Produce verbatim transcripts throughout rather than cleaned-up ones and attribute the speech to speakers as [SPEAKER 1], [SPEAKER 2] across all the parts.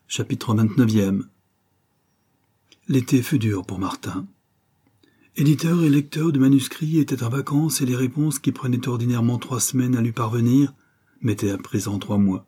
[SPEAKER 1] Chapitre vingt-neuf. L'été fut dur pour Martin. Éditeur et lecteur de manuscrits étaient en vacances et les réponses qui prenaient ordinairement trois semaines à lui parvenir mettaient à présent trois mois.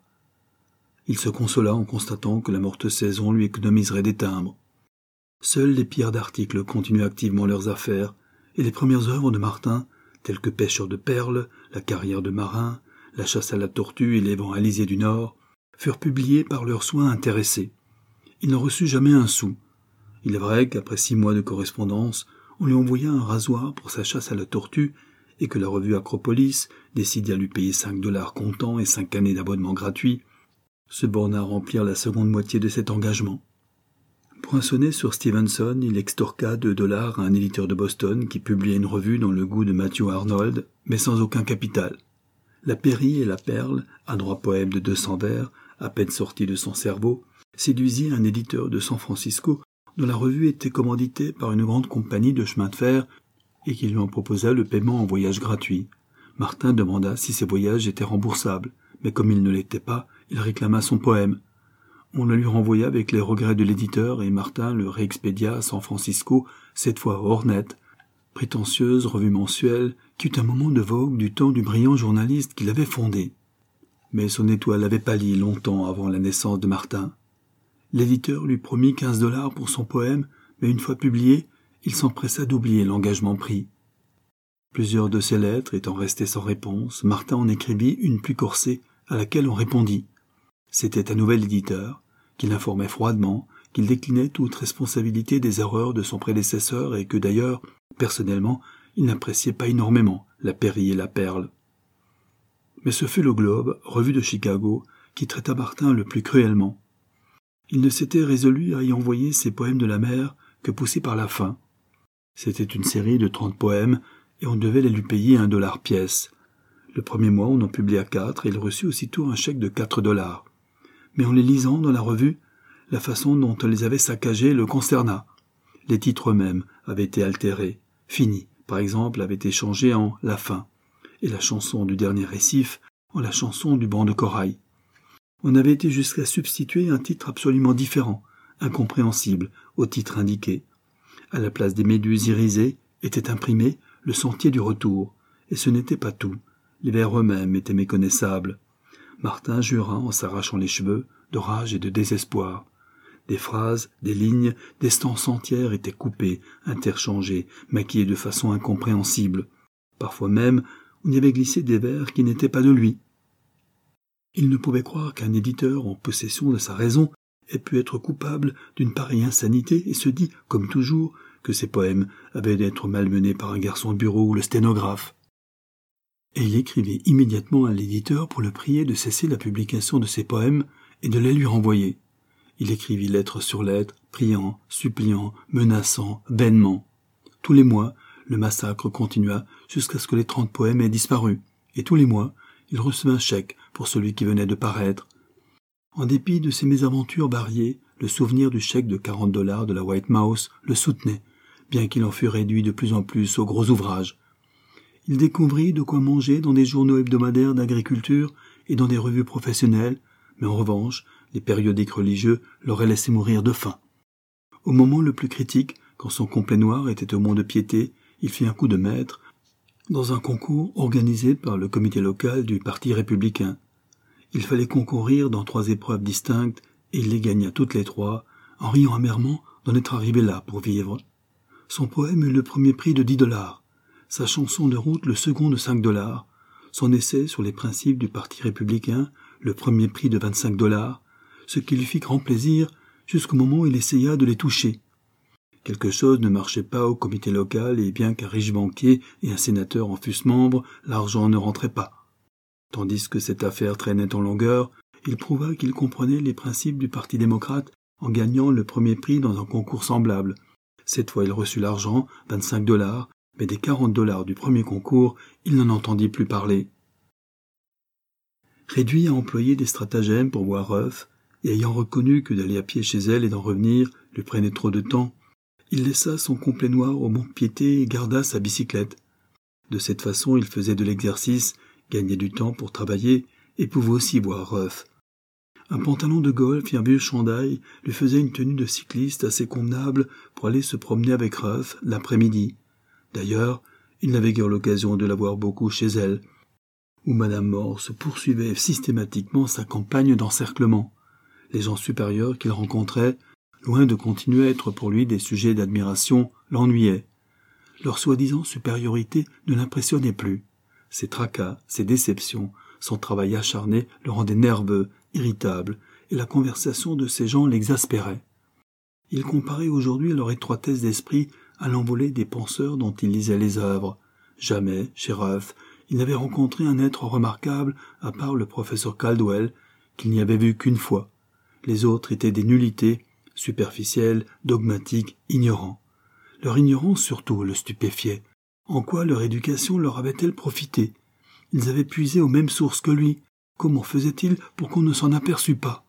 [SPEAKER 1] Il se consola en constatant que la morte saison lui économiserait des timbres. Seuls les pilleurs d'articles continuaient activement leurs affaires et les premières œuvres de Martin, telles que Pêcheur de perles, La carrière de marin, La chasse à la tortue et Les vents alizés du Nord, furent publiés par leurs soins intéressés. Il n'en reçut jamais un sou. Il est vrai qu'après six mois de correspondance, on lui envoya un rasoir pour sa chasse à la tortue et que la revue Acropolis, décidée à lui payer cinq dollars comptants et cinq années d'abonnement gratuit, se borna à remplir la seconde moitié de cet engagement. Poinçonné sur Stevenson, il extorqua deux dollars à un éditeur de Boston qui publiait une revue dans le goût de Matthew Arnold, mais sans aucun capital. La Péri et la Perle, adroit poème de deux cents vers, à peine sorti de son cerveau, séduisit un éditeur de San Francisco dont la revue était commanditée par une grande compagnie de chemin de fer et qui lui en proposa le paiement en voyage gratuit. Martin demanda si ces voyages étaient remboursables, mais comme il ne l'était pas, il réclama son poème. On le lui renvoya avec les regrets de l'éditeur et Martin le réexpédia à San Francisco, cette fois hors net, prétentieuse revue mensuelle qui eut un moment de vogue du temps du brillant journaliste qui l'avait fondé. Mais son étoile avait pâli longtemps avant la naissance de Martin. L'éditeur lui promit quinze dollars pour son poème, mais une fois publié, il s'empressa d'oublier l'engagement pris. Plusieurs de ses lettres étant restées sans réponse, Martin en écrivit une plus corsée, à laquelle on répondit. C'était un nouvel éditeur, qui l'informait froidement, qu'il déclinait toute responsabilité des erreurs de son prédécesseur et que d'ailleurs, personnellement, il n'appréciait pas énormément La Péri et la Perle. Mais ce fut le Globe, revue de Chicago, qui traita Martin le plus cruellement. Il ne s'était résolu à y envoyer ses poèmes de la mer que poussé par la faim. C'était une série de trente poèmes et on devait les lui payer un dollar pièce. Le premier mois, on en publia quatre et il reçut aussitôt un chèque de quatre dollars. Mais en les lisant dans la revue, la façon dont on les avait saccagés le consterna. Les titres eux-mêmes avaient été altérés. Fini, par exemple, avait été changé en La fin, et la chanson du dernier récif en la chanson du banc de corail. On avait été jusqu'à substituer un titre absolument différent, incompréhensible, au titre indiqué. À la place des méduses irisées était imprimé Le sentier du retour, et ce n'était pas tout. Les vers eux-mêmes étaient méconnaissables. Martin jura en s'arrachant les cheveux, de rage et de désespoir. Des phrases, des lignes, des stances entières étaient coupées, interchangées, maquillées de façon incompréhensible. Parfois même, on y avait glissé des vers qui n'étaient pas de lui. Il ne pouvait croire qu'un éditeur en possession de sa raison ait pu être coupable d'une pareille insanité et se dit, comme toujours, que ses poèmes avaient d'être malmenés par un garçon de bureau ou le sténographe. Et il écrivit immédiatement à l'éditeur pour le prier de cesser la publication de ses poèmes et de les lui renvoyer. Il écrivit lettre sur lettre, priant, suppliant, menaçant, vainement. Tous les mois, le massacre continua jusqu'à ce que les trente poèmes aient disparu, et tous les mois, il recevait un chèque pour celui qui venait de paraître. En dépit de ses mésaventures variées, le souvenir du chèque de quarante dollars de la White Mouse le soutenait, bien qu'il en fût réduit de plus en plus aux gros ouvrages. Il découvrit de quoi manger dans des journaux hebdomadaires d'agriculture et dans des revues professionnelles, mais en revanche, les périodiques religieux l'auraient laissé mourir de faim. Au moment le plus critique, quand son complet noir était au mont-de-piété, il fit un coup de maître dans un concours organisé par le comité local du Parti républicain. Il fallait concourir dans trois épreuves distinctes et il les gagna toutes les trois, en riant amèrement d'en être arrivé là pour vivre. Son poème eut le premier prix de dix dollars, sa chanson de route le second de cinq dollars, son essai sur les principes du Parti républicain le premier prix de vingt-cinq dollars, ce qui lui fit grand plaisir jusqu'au moment où il essaya de les toucher. Quelque chose ne marchait pas au comité local et bien qu'un riche banquier et un sénateur en fussent membres, l'argent ne rentrait pas. Tandis que cette affaire traînait en longueur, il prouva qu'il comprenait les principes du Parti démocrate en gagnant le premier prix dans un concours semblable. Cette fois il reçut l'argent, vingt-cinq dollars, mais des quarante dollars du premier concours, il n'en entendit plus parler. Réduit à employer des stratagèmes pour voir Ruff, et ayant reconnu que d'aller à pied chez elle et d'en revenir lui prenait trop de temps, il laissa son complet noir au mont-de-piété et garda sa bicyclette. De cette façon, il faisait de l'exercice, gagnait du temps pour travailler et pouvait aussi voir Ruff. Un pantalon de golf et un vieux chandail lui faisaient une tenue de cycliste assez convenable pour aller se promener avec Ruff l'après-midi. D'ailleurs, il n'avait guère l'occasion de la voir beaucoup chez elle, où Madame Morse poursuivait systématiquement sa campagne d'encerclement. Les gens supérieurs qu'il rencontrait, loin de continuer à être pour lui des sujets d'admiration, l'ennuyaient. Leur soi-disant supériorité ne l'impressionnait plus. Ses tracas, ses déceptions, son travail acharné le rendait nerveux, irritable, et la conversation de ces gens l'exaspérait. Il comparait aujourd'hui leur étroitesse d'esprit à l'envolée des penseurs dont il lisait les œuvres. Jamais, chez Ruff, il n'avait rencontré un être remarquable à part le professeur Caldwell, qu'il n'y avait vu qu'une fois. Les autres étaient des nullités, superficiels, dogmatiques, ignorants. Leur ignorance surtout le stupéfiait. En quoi leur éducation leur avait-elle profité? Ils avaient puisé aux mêmes sources que lui. Comment faisait-il pour qu'on ne s'en aperçût pas?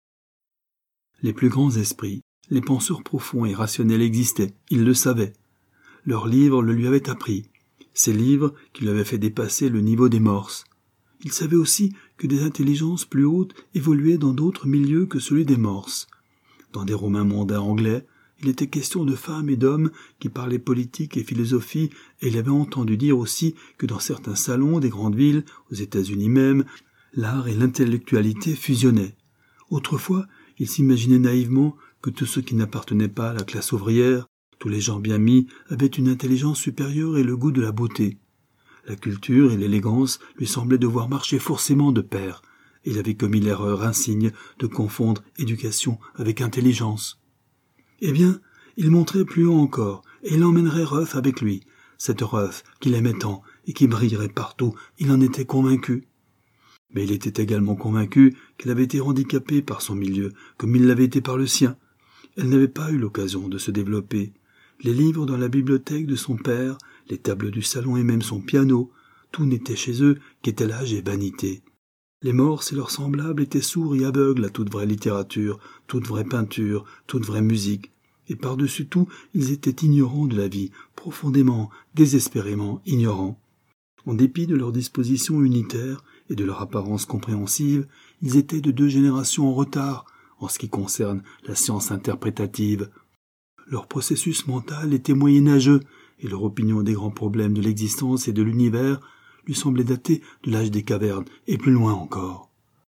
[SPEAKER 1] Les plus grands esprits, les penseurs profonds et rationnels existaient, il le savait. Leurs livres le lui avaient appris, ces livres qui lui avaient fait dépasser le niveau des morses. Il savait aussi que des intelligences plus hautes évoluaient dans d'autres milieux que celui des morses. Dans des romans mondains anglais, il était question de femmes et d'hommes qui parlaient politique et philosophie, et il avait entendu dire aussi que dans certains salons des grandes villes, aux États-Unis même, l'art et l'intellectualité fusionnaient. Autrefois, il s'imaginait naïvement que tous ceux qui n'appartenaient pas à la classe ouvrière, tous les gens bien mis, avaient une intelligence supérieure et le goût de la beauté. La culture et l'élégance lui semblaient devoir marcher forcément de pair, et il avait commis l'erreur insigne de confondre éducation avec intelligence. Eh bien, il monterait plus haut encore, et il emmènerait Ruff avec lui, cette Ruff qu'il aimait tant et qui brillerait partout, il en était convaincu. Mais il était également convaincu qu'elle avait été handicapée par son milieu, comme il l'avait été par le sien. Elle n'avait pas eu l'occasion de se développer. Les livres dans la bibliothèque de son père, les tables du salon et même son piano, tout n'était chez eux qu'étalage et vanité. Les morses et leurs semblables étaient sourds et aveugles à toute vraie littérature, toute vraie peinture, toute vraie musique. Et par-dessus tout, ils étaient ignorants de la vie, profondément, désespérément ignorants. En dépit de leur disposition unitaire et de leur apparence compréhensive, ils étaient de deux générations en retard en ce qui concerne la science interprétative. Leur processus mental était moyenâgeux, et leur opinion des grands problèmes de l'existence et de l'univers lui semblait dater de l'âge des cavernes, et plus loin encore.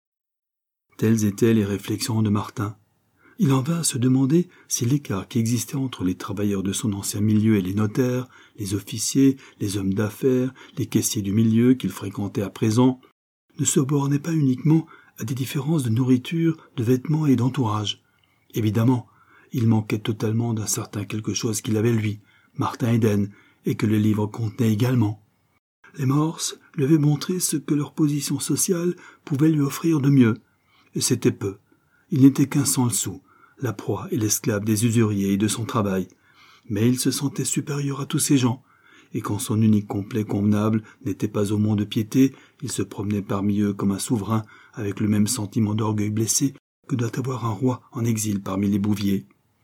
[SPEAKER 1] Telles étaient les réflexions de Martin. Il en vint à se demander si l'écart qui existait entre les travailleurs de son ancien milieu et les notaires, les officiers, les hommes d'affaires, les caissiers du milieu qu'il fréquentait à présent, ne se bornait pas uniquement à des différences de nourriture, de vêtements et d'entourage. Évidemment, il manquait totalement d'un certain quelque chose qu'il avait lui, Martin Eden, et que le livre contenait également. Les morses lui avaient montré ce que leur position sociale pouvait lui offrir de mieux, et c'était peu. Il n'était qu'un sans le sou, la proie et l'esclave des usuriers et de son travail, mais il se sentait supérieur à tous ces gens, et quand son unique complet convenable n'était pas au mont de piété, il se promenait parmi eux comme un souverain, avec le même sentiment d'orgueil blessé que doit avoir un roi en exil parmi les bouviers.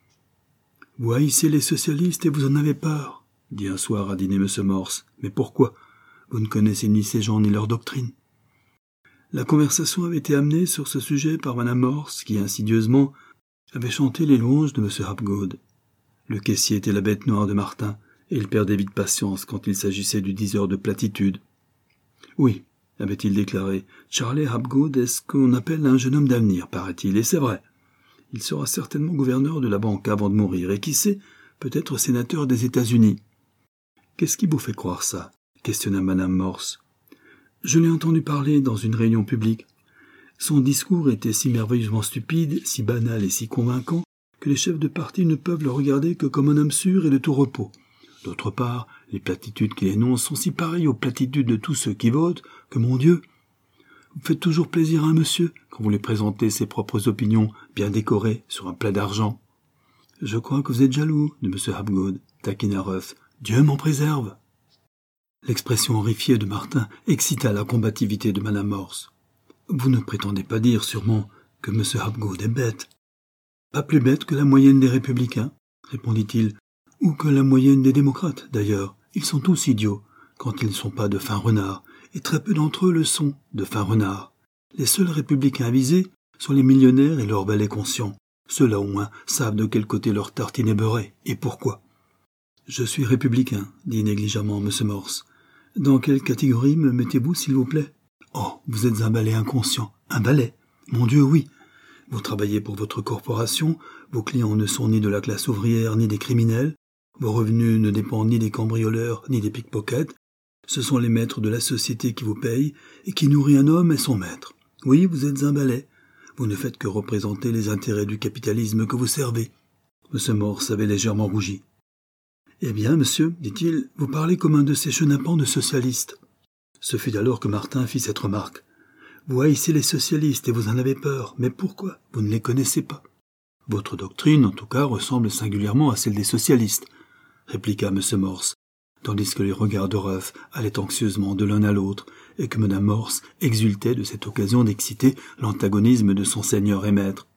[SPEAKER 1] « Vous haïssez les socialistes et vous en avez peur, » dit un soir à dîner M. Morse. « Mais pourquoi? Vous ne connaissez ni ces gens ni leur doctrine. » La conversation avait été amenée sur ce sujet par Mme Morse, qui, insidieusement, avait chanté les louanges de M. Hapgood. Le caissier était la bête noire de Martin, et il perdait vite patience quand il s'agissait du diseur de platitudes. « Oui, » avait-il déclaré, « Charlie Hapgood est ce qu'on appelle un jeune homme d'avenir, paraît-il, et c'est vrai. Il sera certainement gouverneur de la banque avant de mourir, et qui sait, peut-être sénateur des États-Unis. »« Qu'est-ce qui vous fait croire ça ?» questionna Mme Morse. « Je l'ai entendu parler dans une réunion publique. Son discours était si merveilleusement stupide, si banal et si convaincant, que les chefs de parti ne peuvent le regarder que comme un homme sûr et de tout repos. D'autre part, les platitudes qu'il énonce sont si pareilles aux platitudes de tous ceux qui votent que, mon Dieu, vous faites toujours plaisir à un monsieur quand vous lui présentez ses propres opinions bien décorées sur un plat d'argent. »« Je crois que vous êtes jaloux de M. Hapgood, taquina Ruff. Dieu m'en préserve. » L'expression horrifiée de Martin excita la combativité de Mme Morse. « Vous ne prétendez pas dire, sûrement, que M. Hapgood est bête. »« Pas plus bête que la moyenne des républicains, » répondit-il, « ou que la moyenne des démocrates, d'ailleurs. Ils sont tous idiots, quand ils ne sont pas de fins renards, et très peu d'entre eux le sont, de fins renards. Les seuls républicains avisés sont les millionnaires et leurs valets conscients. Ceux-là, au moins, savent de quel côté leur tartine est beurrée, et pourquoi. « Je suis républicain, dit négligemment M. Morse. Dans quelle catégorie me mettez-vous, s'il vous plaît ? Oh, vous êtes un valet inconscient. Un valet ? Mon Dieu, oui. Vous travaillez pour votre corporation, vos clients ne sont ni de la classe ouvrière ni des criminels, vos revenus ne dépendent ni des cambrioleurs ni des pickpockets. Ce sont les maîtres de la société qui vous payent et qui nourrit un homme et son maître. Oui, vous êtes un valet. Vous ne faites que représenter les intérêts du capitalisme que vous servez. » M. Morse avait légèrement rougi. « Eh bien, monsieur, dit-il, vous parlez comme un de ces chenapans de socialistes. » Ce fut alors que Martin fit cette remarque. « Vous haïssez les socialistes et vous en avez peur, mais pourquoi ? Vous ne les connaissez pas. »« Votre doctrine, en tout cas, ressemble singulièrement à celle des socialistes, » répliqua M. Morse, tandis que les regards de Ruff allaient anxieusement de l'un à l'autre, et que Mme Morse exultait de cette occasion d'exciter l'antagonisme de son seigneur et maître.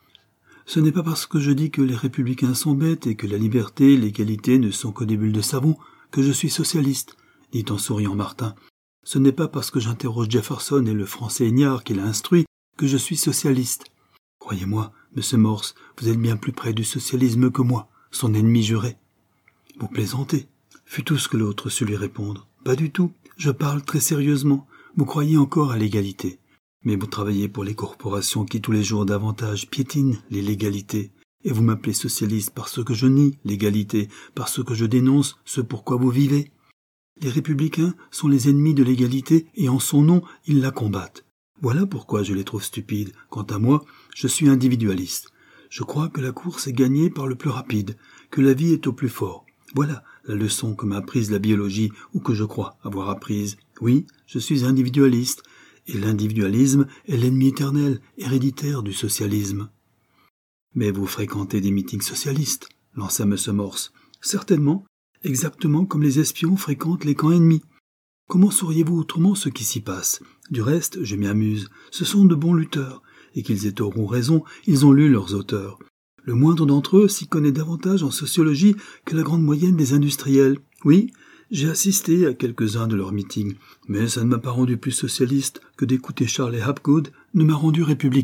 [SPEAKER 1] « Ce n'est pas parce que je dis que les républicains sont bêtes et que la liberté et l'égalité ne sont que des bulles de savon que je suis socialiste, » dit en souriant Martin. « Ce n'est pas parce que j'interroge Jefferson et le français ignare qu'il a instruit que je suis socialiste. Croyez-moi, M. Morse, vous êtes bien plus près du socialisme que moi, son ennemi juré. »« Vous plaisantez » fut tout ce que l'autre sut lui répondre. « Pas du tout, je parle très sérieusement. Vous croyez encore à l'égalité. Mais vous travaillez pour les corporations qui tous les jours davantage piétinent les légalités. Et vous m'appelez socialiste parce que je nie l'égalité, parce que je dénonce ce pourquoi vous vivez. Les républicains sont les ennemis de l'égalité et en son nom, ils la combattent. Voilà pourquoi je les trouve stupides. Quant à moi, je suis individualiste. Je crois que la course est gagnée par le plus rapide, que la vie est au plus fort. Voilà la leçon que m'a apprise la biologie ou que je crois avoir apprise. Oui, je suis individualiste, et l'individualisme est l'ennemi éternel, héréditaire du socialisme. »« Mais vous fréquentez des meetings socialistes, » lança M. Morse. « Certainement, exactement comme les espions fréquentent les camps ennemis. Comment sauriez-vous autrement ce qui s'y passe ? Du reste, je m'y amuse. Ce sont de bons lutteurs, et qu'ils aient tort ou raison, ils ont lu leurs auteurs. Le moindre d'entre eux s'y connaît davantage en sociologie que la grande moyenne des industriels. Oui, j'ai assisté à quelques-uns de leurs meetings, mais ça ne m'a pas rendu plus socialiste que d'écouter Charles Hapgood ne m'a rendu républicain. »«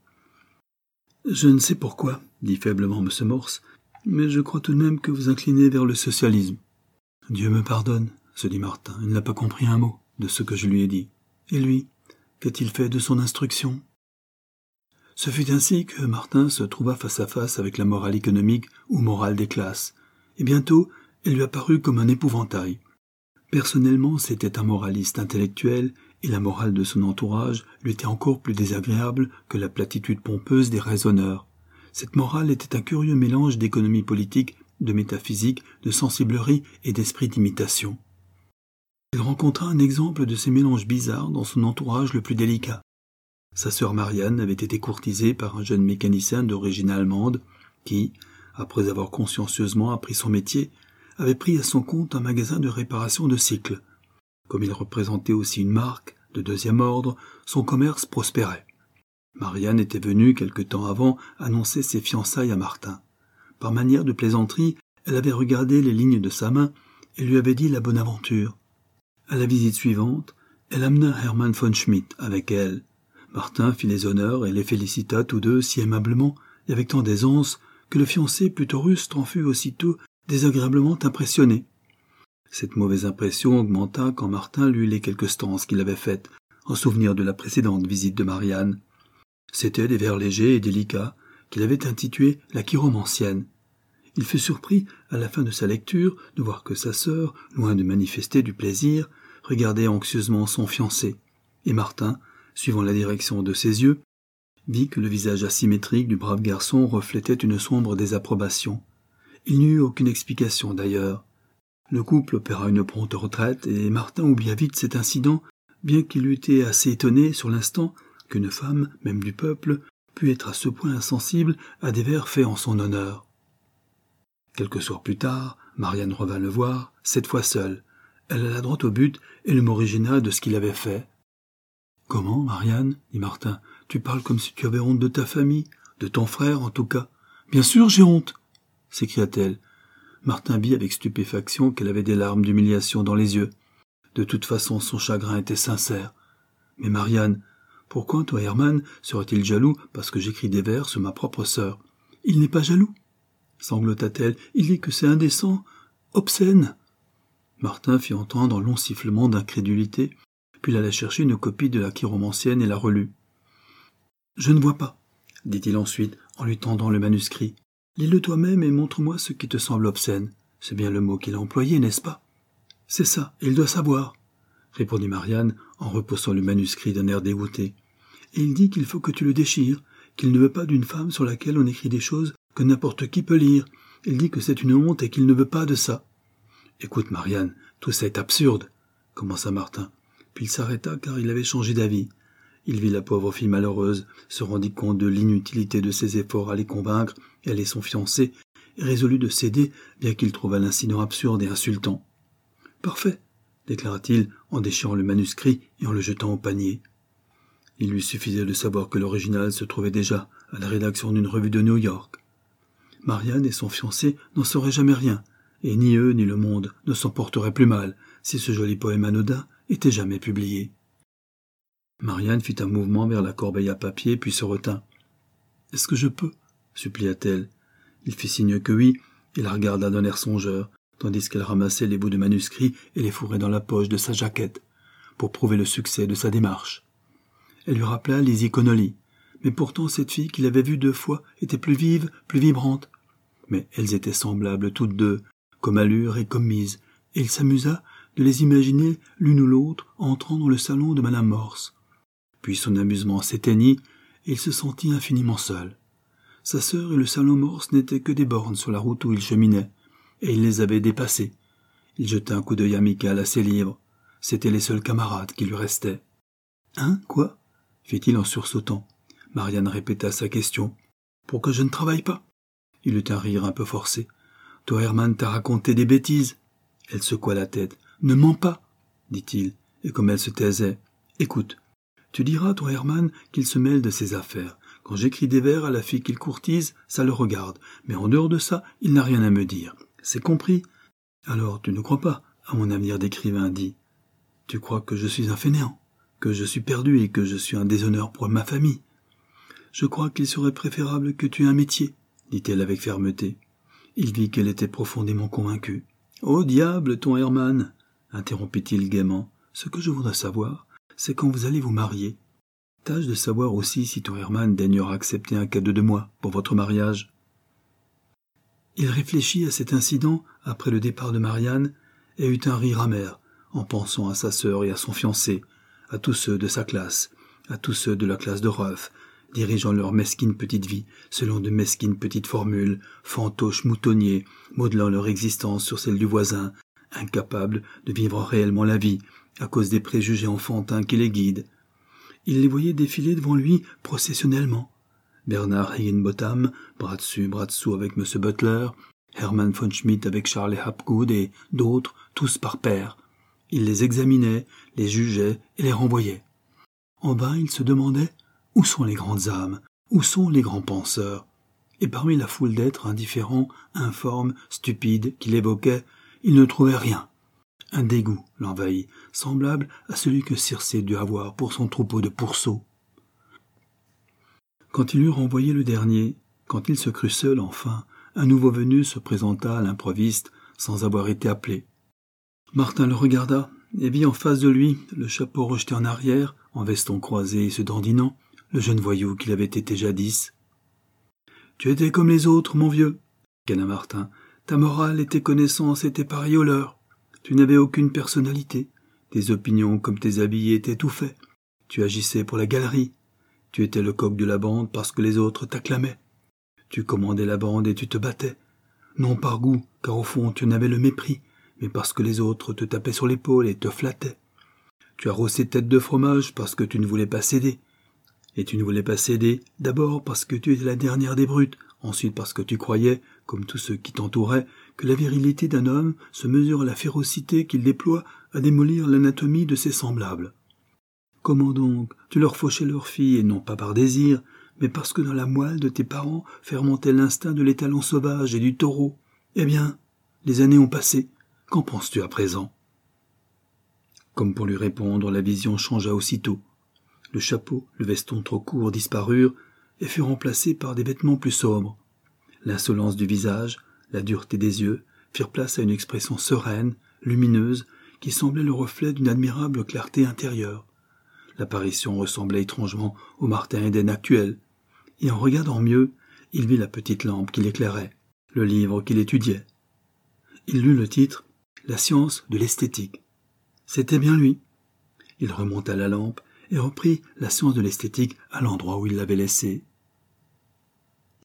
[SPEAKER 1] Je ne sais pourquoi, » dit faiblement M. Morse, « mais je crois tout de même que vous inclinez vers le socialisme. »« Dieu me pardonne, » se dit Martin, « il n'a pas compris un mot de ce que je lui ai dit. Et lui, qu'a-t-il fait de son instruction ?» Ce fut ainsi que Martin se trouva face à face avec la morale économique ou morale des classes, et bientôt elle lui apparut comme un épouvantail. Personnellement, c'était un moraliste intellectuel, et la morale de son entourage lui était encore plus désagréable que la platitude pompeuse des raisonneurs. Cette morale était un curieux mélange d'économie politique, de métaphysique, de sensiblerie et d'esprit d'imitation. Il rencontra un exemple de ces mélanges bizarres dans son entourage le plus délicat. Sa sœur Marianne avait été courtisée par un jeune mécanicien d'origine allemande qui, après avoir consciencieusement appris son métier, avait pris à son compte un magasin de réparation de cycles. Comme il représentait aussi une marque de deuxième ordre, son commerce prospérait. Marianne était venue quelque temps avant annoncer ses fiançailles à Martin. Par manière de plaisanterie, elle avait regardé les lignes de sa main et lui avait dit la bonne aventure. À la visite suivante, elle amena Hermann von Schmidt avec elle. Martin fit les honneurs et les félicita tous deux si aimablement et avec tant d'aisance que le fiancé plutôt rustre en fut aussitôt désagréablement impressionné. Cette mauvaise impression augmenta quand Martin lut les quelques stances qu'il avait faites en souvenir de la précédente visite de Marianne. C'étaient des vers légers et délicats qu'il avait intitulés « La chiromancienne ». Il fut surpris, à la fin de sa lecture, de voir que sa sœur, loin de manifester du plaisir, regardait anxieusement son fiancé, et Martin, suivant la direction de ses yeux, vit que le visage asymétrique du brave garçon reflétait une sombre désapprobation. Il n'y eut aucune explication d'ailleurs. Le couple opéra une prompte retraite, et Martin oublia vite cet incident, bien qu'il eût été assez étonné sur l'instant qu'une femme, même du peuple, pût être à ce point insensible à des vers faits en son honneur. Quelques soirs plus tard, Marianne revint le voir, cette fois seule. Elle alla droit au but et le m'origina de ce qu'il avait fait. « Comment, Marianne ?» dit Martin. « Tu parles comme si tu avais honte de ta famille, de ton frère en tout cas. »« Bien sûr, j'ai honte !» s'écria-t-elle. Martin vit avec stupéfaction qu'elle avait des larmes d'humiliation dans les yeux. De toute façon, son chagrin était sincère. « Mais Marianne, Pourquoi toi, Hermann, serait-il jaloux parce que j'écris des vers sur ma propre sœur? Il n'est pas jaloux, sanglota-t-elle. Il dit que c'est indécent, obscène. Martin fit entendre un long sifflement d'incrédulité, puis il alla chercher une copie de la chiromancienne et la relut. « Je ne vois pas, dit-il ensuite, en lui tendant le manuscrit. Lis-le toi-même et montre-moi ce qui te semble obscène. C'est bien le mot qu'il a employé, n'est-ce pas? C'est ça, il doit savoir, répondit Marianne en repoussant le manuscrit d'un air dégoûté. Et il dit qu'il faut que tu le déchires, qu'il ne veut pas d'une femme sur laquelle on écrit des choses que n'importe qui peut lire. Il dit que c'est une honte et qu'il ne veut pas de ça. Écoute, Marianne, tout ça est absurde, commença Martin. Puis il s'arrêta car il avait changé d'avis. Il vit la pauvre fille malheureuse, se rendit compte de l'inutilité de ses efforts à les convaincre et à les son fiancé, et résolut de céder, bien qu'il trouvât l'incident absurde et insultant. « Parfait, déclara-t-il en déchirant le manuscrit et en le jetant au panier. Il lui suffisait de savoir que l'original se trouvait déjà à la rédaction d'une revue de New York. Marianne et son fiancé n'en sauraient jamais rien, et ni eux ni le monde ne s'en porteraient plus mal si ce joli poème anodin était jamais publié. Marianne fit un mouvement vers la corbeille à papier, puis se retint. « Est-ce que je peux » supplia-t-elle. Il fit signe que oui, et la regarda d'un air songeur, tandis qu'elle ramassait les bouts de manuscrit et les fourrait dans la poche de sa jaquette, pour prouver le succès de sa démarche. Elle lui rappela Lizzie Connolly, mais pourtant cette fille qu'il avait vue deux fois était plus vive, plus vibrante. Mais elles étaient semblables toutes deux, comme allure et comme mise, et il s'amusa de les imaginer l'une ou l'autre entrant dans le salon de Madame Morse. Puis son amusement s'éteignit, et il se sentit infiniment seul. Sa sœur et le salon Morse n'étaient que des bornes sur la route où il cheminait, et il les avait dépassés. Il jeta un coup d'œil amical à ses livres. C'étaient les seuls camarades qui lui restaient. « Hein, quoi ?» fit-il en sursautant. Marianne répéta sa question. « Pourquoi je ne travaille pas ?» Il eut un rire un peu forcé. « Toi, Hermann, t'as raconté des bêtises. » Elle secoua la tête. « Ne mens pas, dit-il, et comme elle se taisait. « Écoute, tu diras, toi, Hermann, qu'il se mêle de ses affaires. Quand j'écris des vers à la fille qu'il courtise, ça le regarde. Mais en dehors de ça, il n'a rien à me dire. C'est compris. Alors, tu ne crois pas à mon avenir d'écrivain, dit. Tu crois que je suis un fainéant, que je suis perdu et que je suis un déshonneur pour ma famille. Je crois qu'il serait préférable que tu aies un métier, dit-elle avec fermeté. Il vit qu'elle était profondément convaincue. Oh diable, ton Hermann, interrompit-il gaiement. Ce que je voudrais savoir, c'est quand vous allez vous marier. Tâche de savoir aussi si ton Hermann daignera accepter un cadeau de moi pour votre mariage. Il réfléchit à cet incident après le départ de Marianne et eut un rire amer en pensant à sa sœur et à son fiancé, à tous ceux de sa classe, à tous ceux de la classe de Ruff, dirigeant leur mesquine petite vie selon de mesquines petites formules, fantoches moutonniers, modelant leur existence sur celle du voisin, incapables de vivre réellement la vie à cause des préjugés enfantins qui les guident. Il les voyait défiler devant lui processionnellement. Bernard Higginbotham, bras dessus, bras dessous avec M. Butler, Hermann von Schmidt avec Charles Hapgood et d'autres, tous par paires. Il les examinait, les jugeait et les renvoyait. En bas, il se demandait où sont les grandes âmes, où sont les grands penseurs. Et parmi la foule d'êtres indifférents, informes, stupides qu'il évoquait, il ne trouvait rien. Un dégoût l'envahit, semblable à celui que Circé dut avoir pour son troupeau de pourceaux. Quand il eut renvoyé le dernier, quand il se crut seul enfin, un nouveau venu se présenta à l'improviste sans avoir été appelé. Martin le regarda et vit en face de lui, le chapeau rejeté en arrière, en veston croisé et se dandinant, le jeune voyou qu'il avait été jadis. « Tu étais comme les autres, mon vieux, » ricana Martin. « Ta morale et tes connaissances étaient pareilles aux leurs. Tu n'avais aucune personnalité. Tes opinions comme tes habits étaient tout faits. Tu agissais pour la galerie. Tu étais le coq de la bande parce que les autres t'acclamaient. Tu commandais la bande et tu te battais. Non par goût, car au fond tu en avais le mépris, mais parce que les autres te tapaient sur l'épaule et te flattaient. Tu as rossé tête de fromage parce que tu ne voulais pas céder. Et tu ne voulais pas céder d'abord parce que tu étais la dernière des brutes, ensuite parce que tu croyais, comme tous ceux qui t'entouraient, que la virilité d'un homme se mesure à la férocité qu'il déploie à démolir l'anatomie de ses semblables. Comment donc tu leur fauchais leurs filles, et non pas par désir, mais parce que dans la moelle de tes parents fermentait l'instinct de l'étalon sauvage et du taureau. Eh bien, les années ont passé. Qu'en penses-tu à présent ? Comme pour lui répondre, la vision changea aussitôt. Le chapeau, le veston trop court disparurent et furent remplacés par des vêtements plus sobres. L'insolence du visage, la dureté des yeux, firent place à une expression sereine, lumineuse, qui semblait le reflet d'une admirable clarté intérieure. L'apparition ressemblait étrangement au Martin Eden actuel, et en regardant mieux, il vit la petite lampe qui l'éclairait, le livre qu'il étudiait. Il lut le titre « La science de l'esthétique ». C'était bien lui. Il remonta la lampe et reprit la science de l'esthétique à l'endroit où il l'avait laissée.